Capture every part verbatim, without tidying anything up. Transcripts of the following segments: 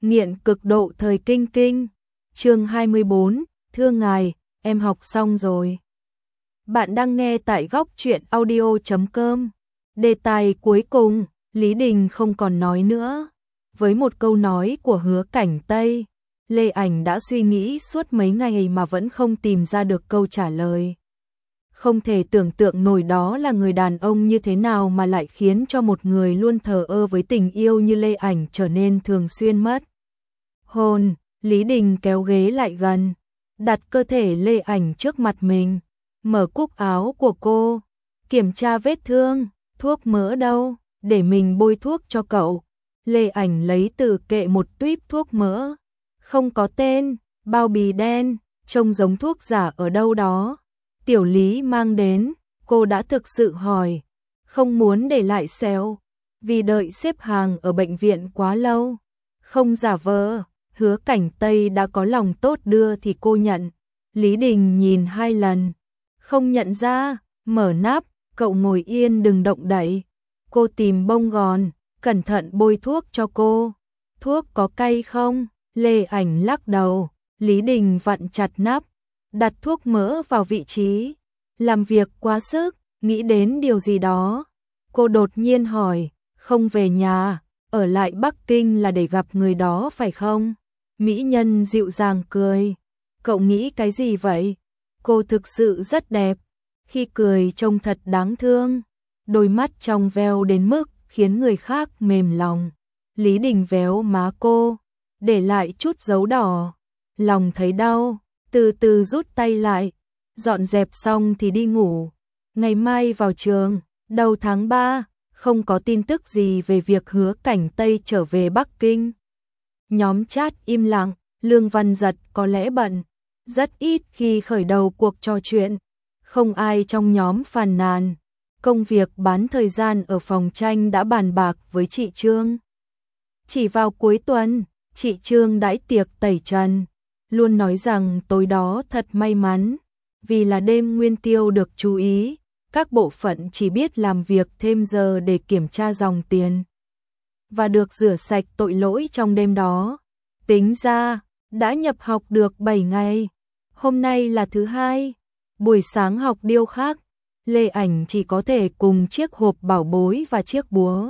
nghiện cực độ thời kinh kinh. Chương hai mươi bốn, thưa ngài, em học xong rồi. Bạn đang nghe tại góc truyện audio chấm com. Đề tài cuối cùng, Lý Đình không còn nói nữa. Với một câu nói của Hứa Cảnh Tây, Lê Ảnh đã suy nghĩ suốt mấy ngày mà vẫn không tìm ra được câu trả lời. Không thể tưởng tượng nổi đó là người đàn ông như thế nào mà lại khiến cho một người luôn thờ ơ với tình yêu như Lê Ảnh trở nên thường xuyên mất hồn. Lý Đình kéo ghế lại gần, đặt cơ thể Lê Ảnh trước mặt mình, mở cúc áo của cô, kiểm tra vết thương, thuốc mỡ đâu, để mình bôi thuốc cho cậu. Lê Ảnh lấy từ kệ một tuýp thuốc mỡ, không có tên, bao bì đen, trông giống thuốc giả ở đâu đó. Tiểu Lý mang đến, cô đã thực sự hỏi, không muốn để lại sẹo, vì đợi xếp hàng ở bệnh viện quá lâu. Không giả vờ, Hứa Cảnh Tây đã có lòng tốt đưa thì cô nhận. Lý Đình nhìn hai lần, không nhận ra, mở nắp, cậu ngồi yên đừng động đậy. Cô tìm bông gòn, cẩn thận bôi thuốc cho cô. Thuốc có cay không? Lê Ảnh lắc đầu. Lý Đình vặn chặt nắp, đặt thuốc mỡ vào vị trí. Làm việc quá sức, nghĩ đến điều gì đó. Cô đột nhiên hỏi, không về nhà, ở lại Bắc Kinh là để gặp người đó phải không? Mỹ nhân dịu dàng cười. Cậu nghĩ cái gì vậy? Cô thực sự rất đẹp. Khi cười trông thật đáng thương. Đôi mắt trong veo đến mức khiến người khác mềm lòng. Lý Đình véo má cô, để lại chút dấu đỏ. Lòng thấy đau, từ từ rút tay lại. Dọn dẹp xong thì đi ngủ. Ngày mai vào trường, đầu tháng ba, không có tin tức gì về việc Hứa Cảnh Tây trở về Bắc Kinh. Nhóm chat im lặng, Lương Văn Giật có lẽ bận, rất ít khi khởi đầu cuộc trò chuyện. Không ai trong nhóm phàn nàn. Công việc bán thời gian ở phòng tranh đã bàn bạc với chị Trương. Chỉ vào cuối tuần, chị Trương đãi tiệc tẩy trần, luôn nói rằng tối đó thật may mắn, vì là đêm nguyên tiêu được chú ý, các bộ phận chỉ biết làm việc thêm giờ để kiểm tra dòng tiền và được rửa sạch tội lỗi trong đêm đó. Tính ra, đã nhập học được bảy ngày, hôm nay là thứ hai, buổi sáng học điêu khắc, Lê Ảnh chỉ có thể cùng chiếc hộp bảo bối và chiếc búa.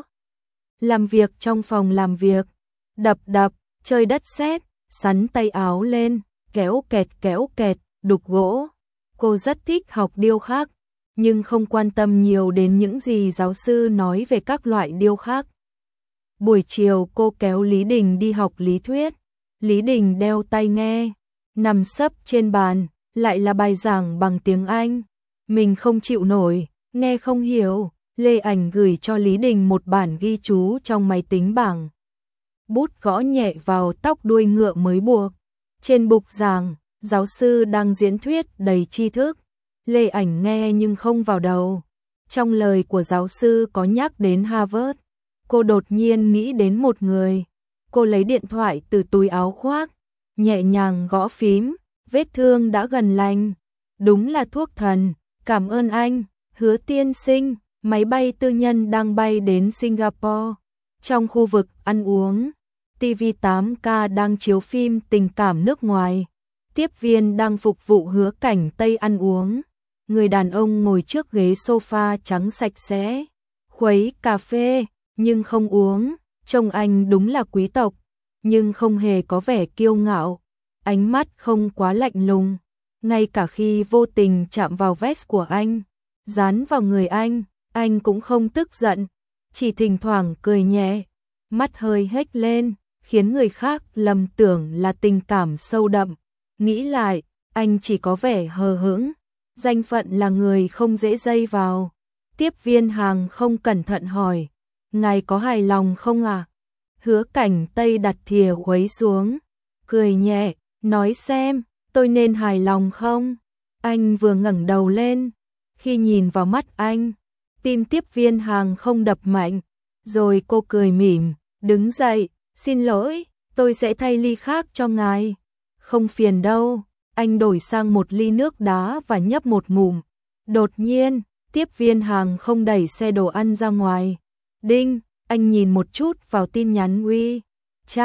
Làm việc trong phòng làm việc, đập đập, chơi đất sét, sắn tay áo lên, kéo kẹt kéo kẹt, đục gỗ. Cô rất thích học điêu khắc, nhưng không quan tâm nhiều đến những gì giáo sư nói về các loại điêu khắc. Buổi chiều cô kéo Lý Đình đi học lý thuyết. Lý Đình đeo tai nghe, nằm sấp trên bàn, lại là bài giảng bằng tiếng Anh. Mình không chịu nổi, nghe không hiểu. Lê Ảnh gửi cho Lý Đình một bản ghi chú trong máy tính bảng. Bút gõ nhẹ vào tóc đuôi ngựa mới buộc. Trên bục giảng, giáo sư đang diễn thuyết đầy tri thức. Lê Ảnh nghe nhưng không vào đầu. Trong lời của giáo sư có nhắc đến Harvard. Cô đột nhiên nghĩ đến một người. Cô lấy điện thoại từ túi áo khoác, nhẹ nhàng gõ phím, vết thương đã gần lành. Đúng là thuốc thần, cảm ơn anh, Hứa tiên sinh. Máy bay tư nhân đang bay đến Singapore. Trong khu vực ăn uống, ti vi tám K đang chiếu phim tình cảm nước ngoài. Tiếp viên đang phục vụ Hứa Cảnh Tây ăn uống. Người đàn ông ngồi trước ghế sofa trắng sạch sẽ, khuấy cà phê, nhưng không uống. Trông anh đúng là quý tộc, nhưng không hề có vẻ kiêu ngạo. Ánh mắt không quá lạnh lùng, ngay cả khi vô tình chạm vào vest của anh, dán vào người anh, anh cũng không tức giận, chỉ thỉnh thoảng cười nhẹ, mắt hơi hếch lên, khiến người khác lầm tưởng là tình cảm sâu đậm. Nghĩ lại, anh chỉ có vẻ hờ hững, danh phận là người không dễ dây vào. Tiếp viên hàng không cẩn thận hỏi, ngài có hài lòng không à? Hứa Cảnh Tây đặt thìa khuấy xuống, cười nhẹ, nói xem, tôi nên hài lòng không? Anh vừa ngẩng đầu lên, khi nhìn vào mắt anh, tim tiếp viên hàng không đập mạnh, rồi cô cười mỉm, đứng dậy, xin lỗi, tôi sẽ thay ly khác cho ngài. Không phiền đâu. Anh đổi sang một ly nước đá và nhấp một ngụm. Đột nhiên, tiếp viên hàng không đẩy xe đồ ăn ra ngoài. Đinh, anh nhìn một chút vào tin nhắn WeChat,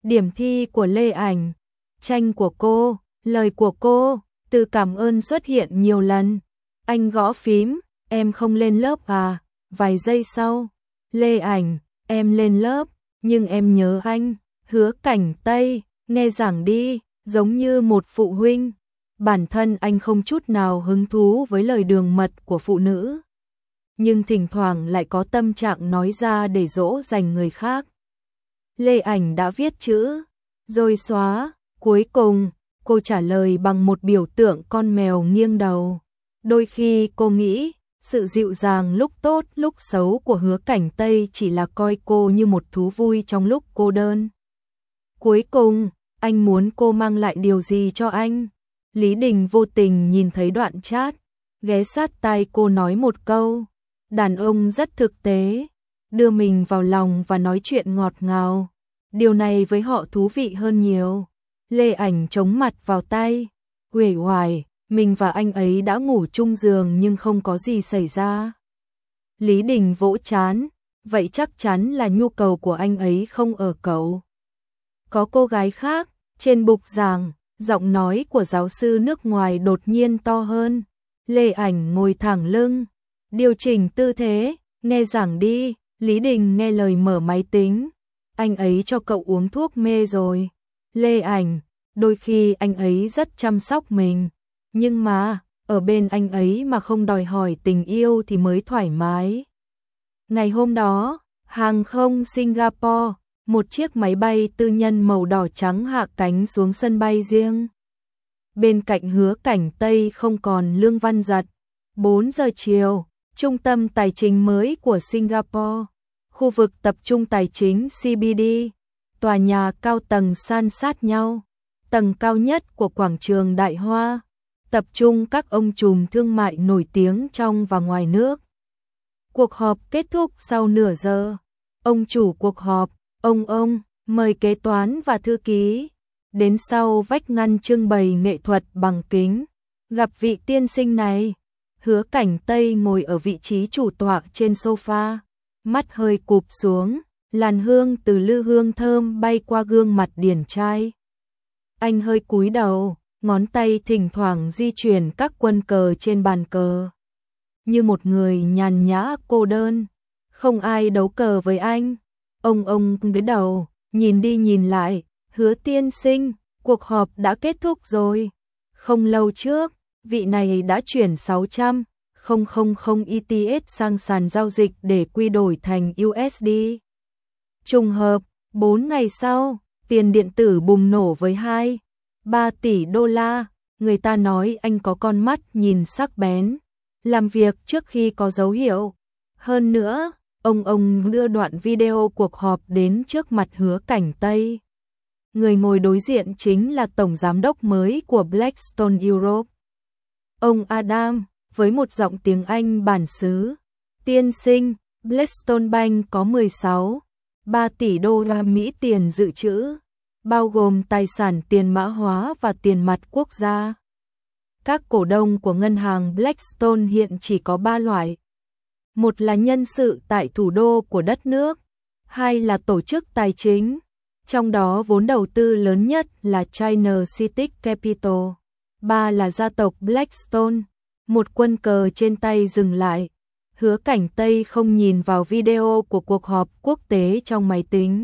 Điểm thi của Lê Ảnh, tranh của cô, lời của cô, từ cảm ơn xuất hiện nhiều lần. Anh gõ phím, em không lên lớp à? Vài giây sau, Lê Ảnh, em lên lớp, nhưng em nhớ anh. Hứa Cảnh Tây, nghe giảng đi, giống như một phụ huynh. Bản thân anh không chút nào hứng thú với lời đường mật của phụ nữ, nhưng thỉnh thoảng lại có tâm trạng nói ra để dỗ dành người khác. Lê Ảnh đã viết chữ, rồi xóa, cuối cùng, cô trả lời bằng một biểu tượng con mèo nghiêng đầu. Đôi khi cô nghĩ, sự dịu dàng lúc tốt lúc xấu của Hứa Cảnh Tây chỉ là coi cô như một thú vui trong lúc cô đơn. Cuối cùng, anh muốn cô mang lại điều gì cho anh? Lý Đình vô tình nhìn thấy đoạn chat, ghé sát tai cô nói một câu. Đàn ông rất thực tế, đưa mình vào lòng và nói chuyện ngọt ngào. Điều này với họ thú vị hơn nhiều. Lê Ảnh chống mặt vào tay, uể oải, mình và anh ấy đã ngủ chung giường nhưng không có gì xảy ra. Lý Đình vỗ trán, vậy chắc chắn là nhu cầu của anh ấy không ở cậu. Có cô gái khác, trên bục giảng, giọng nói của giáo sư nước ngoài đột nhiên to hơn. Lê Ảnh ngồi thẳng lưng, điều chỉnh tư thế, nghe giảng đi. Lý Đình nghe lời mở máy tính. Anh ấy cho cậu uống thuốc mê rồi. Lê Ảnh, đôi khi anh ấy rất chăm sóc mình, nhưng mà, ở bên anh ấy mà không đòi hỏi tình yêu thì mới thoải mái. Ngày hôm đó, hàng không Singapore, một chiếc máy bay tư nhân màu đỏ trắng hạ cánh xuống sân bay riêng. Bên cạnh Hứa Cảnh Tây không còn Lương Văn Giật. bốn giờ chiều, trung tâm tài chính mới của Singapore, khu vực tập trung tài chính xê bê đê, tòa nhà cao tầng san sát nhau, tầng cao nhất của quảng trường Đại Hoa, tập trung các ông trùm thương mại nổi tiếng trong và ngoài nước. Cuộc họp kết thúc sau nửa giờ. Ông chủ cuộc họp, ông ông, mời kế toán và thư ký. Đến sau vách ngăn trưng bày nghệ thuật bằng kính, gặp vị tiên sinh này. Hứa Cảnh Tây ngồi ở vị trí chủ tọa trên sofa, mắt hơi cụp xuống, làn hương từ lư hương thơm bay qua gương mặt điển trai. Anh hơi cúi đầu, ngón tay thỉnh thoảng di chuyển các quân cờ trên bàn cờ. Như một người nhàn nhã cô đơn, không ai đấu cờ với anh. Ông ông cúi đầu, nhìn đi nhìn lại, Hứa tiên sinh, cuộc họp đã kết thúc rồi. Không lâu trước, vị này đã chuyển sáu trăm nghìn E T H sang sàn giao dịch để quy đổi thành U S D. Trùng hợp, bốn ngày sau, tiền điện tử bùng nổ với hai, ba tỷ đô la. Người ta nói anh có con mắt nhìn sắc bén, làm việc trước khi có dấu hiệu. Hơn nữa, ông ông đưa đoạn video cuộc họp đến trước mặt Hứa Cảnh Tây. Người ngồi đối diện chính là tổng giám đốc mới của Blackstone Europe, ông Adam, với một giọng tiếng Anh bản xứ. Tiên sinh, Blackstone Bank có mười sáu phẩy ba tỷ đô la Mỹ tiền dự trữ, bao gồm tài sản tiền mã hóa và tiền mặt quốc gia. Các cổ đông của ngân hàng Blackstone hiện chỉ có ba loại. Một là nhân sự tại thủ đô của đất nước, hai là tổ chức tài chính, trong đó vốn đầu tư lớn nhất là China City Capital, ba là gia tộc Blackstone. Một quân cờ trên tay dừng lại. Hứa Cảnh Tây không nhìn vào video của cuộc họp quốc tế trong máy tính.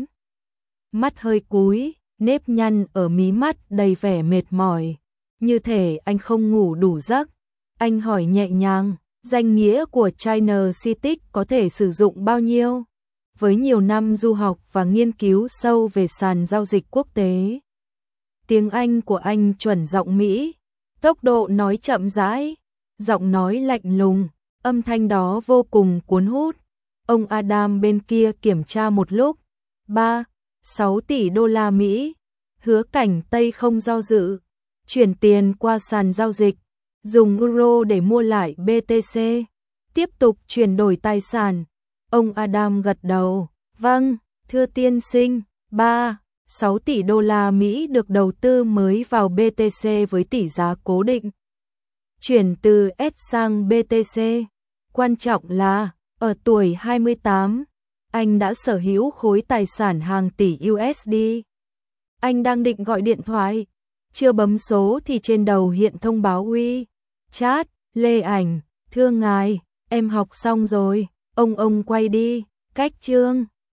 Mắt hơi cúi, nếp nhăn ở mí mắt đầy vẻ mệt mỏi, như thể anh không ngủ đủ giấc. Anh hỏi nhẹ nhàng, danh nghĩa của China City có thể sử dụng bao nhiêu? Với nhiều năm du học và nghiên cứu sâu về sàn giao dịch quốc tế, tiếng Anh của anh chuẩn giọng Mỹ, tốc độ nói chậm rãi, giọng nói lạnh lùng, âm thanh đó vô cùng cuốn hút. Ông Adam bên kia kiểm tra một lúc. ba, sáu tỷ đô la Mỹ. Hứa Cảnh Tây không do dự, chuyển tiền qua sàn giao dịch, dùng euro để mua lại B T C, tiếp tục chuyển đổi tài sản. Ông Adam gật đầu, vâng, thưa tiên sinh. ba, sáu tỷ đô la Mỹ được đầu tư mới vào B T C với tỷ giá cố định. Chuyển từ S sang B T C. Quan trọng là, ở tuổi hai mươi tám, anh đã sở hữu khối tài sản hàng tỷ U S D. Anh đang định gọi điện thoại, chưa bấm số thì trên đầu hiện thông báo uy chat, Lê Ảnh, thưa ngài, em học xong rồi, ông ông quay đi, cách chương.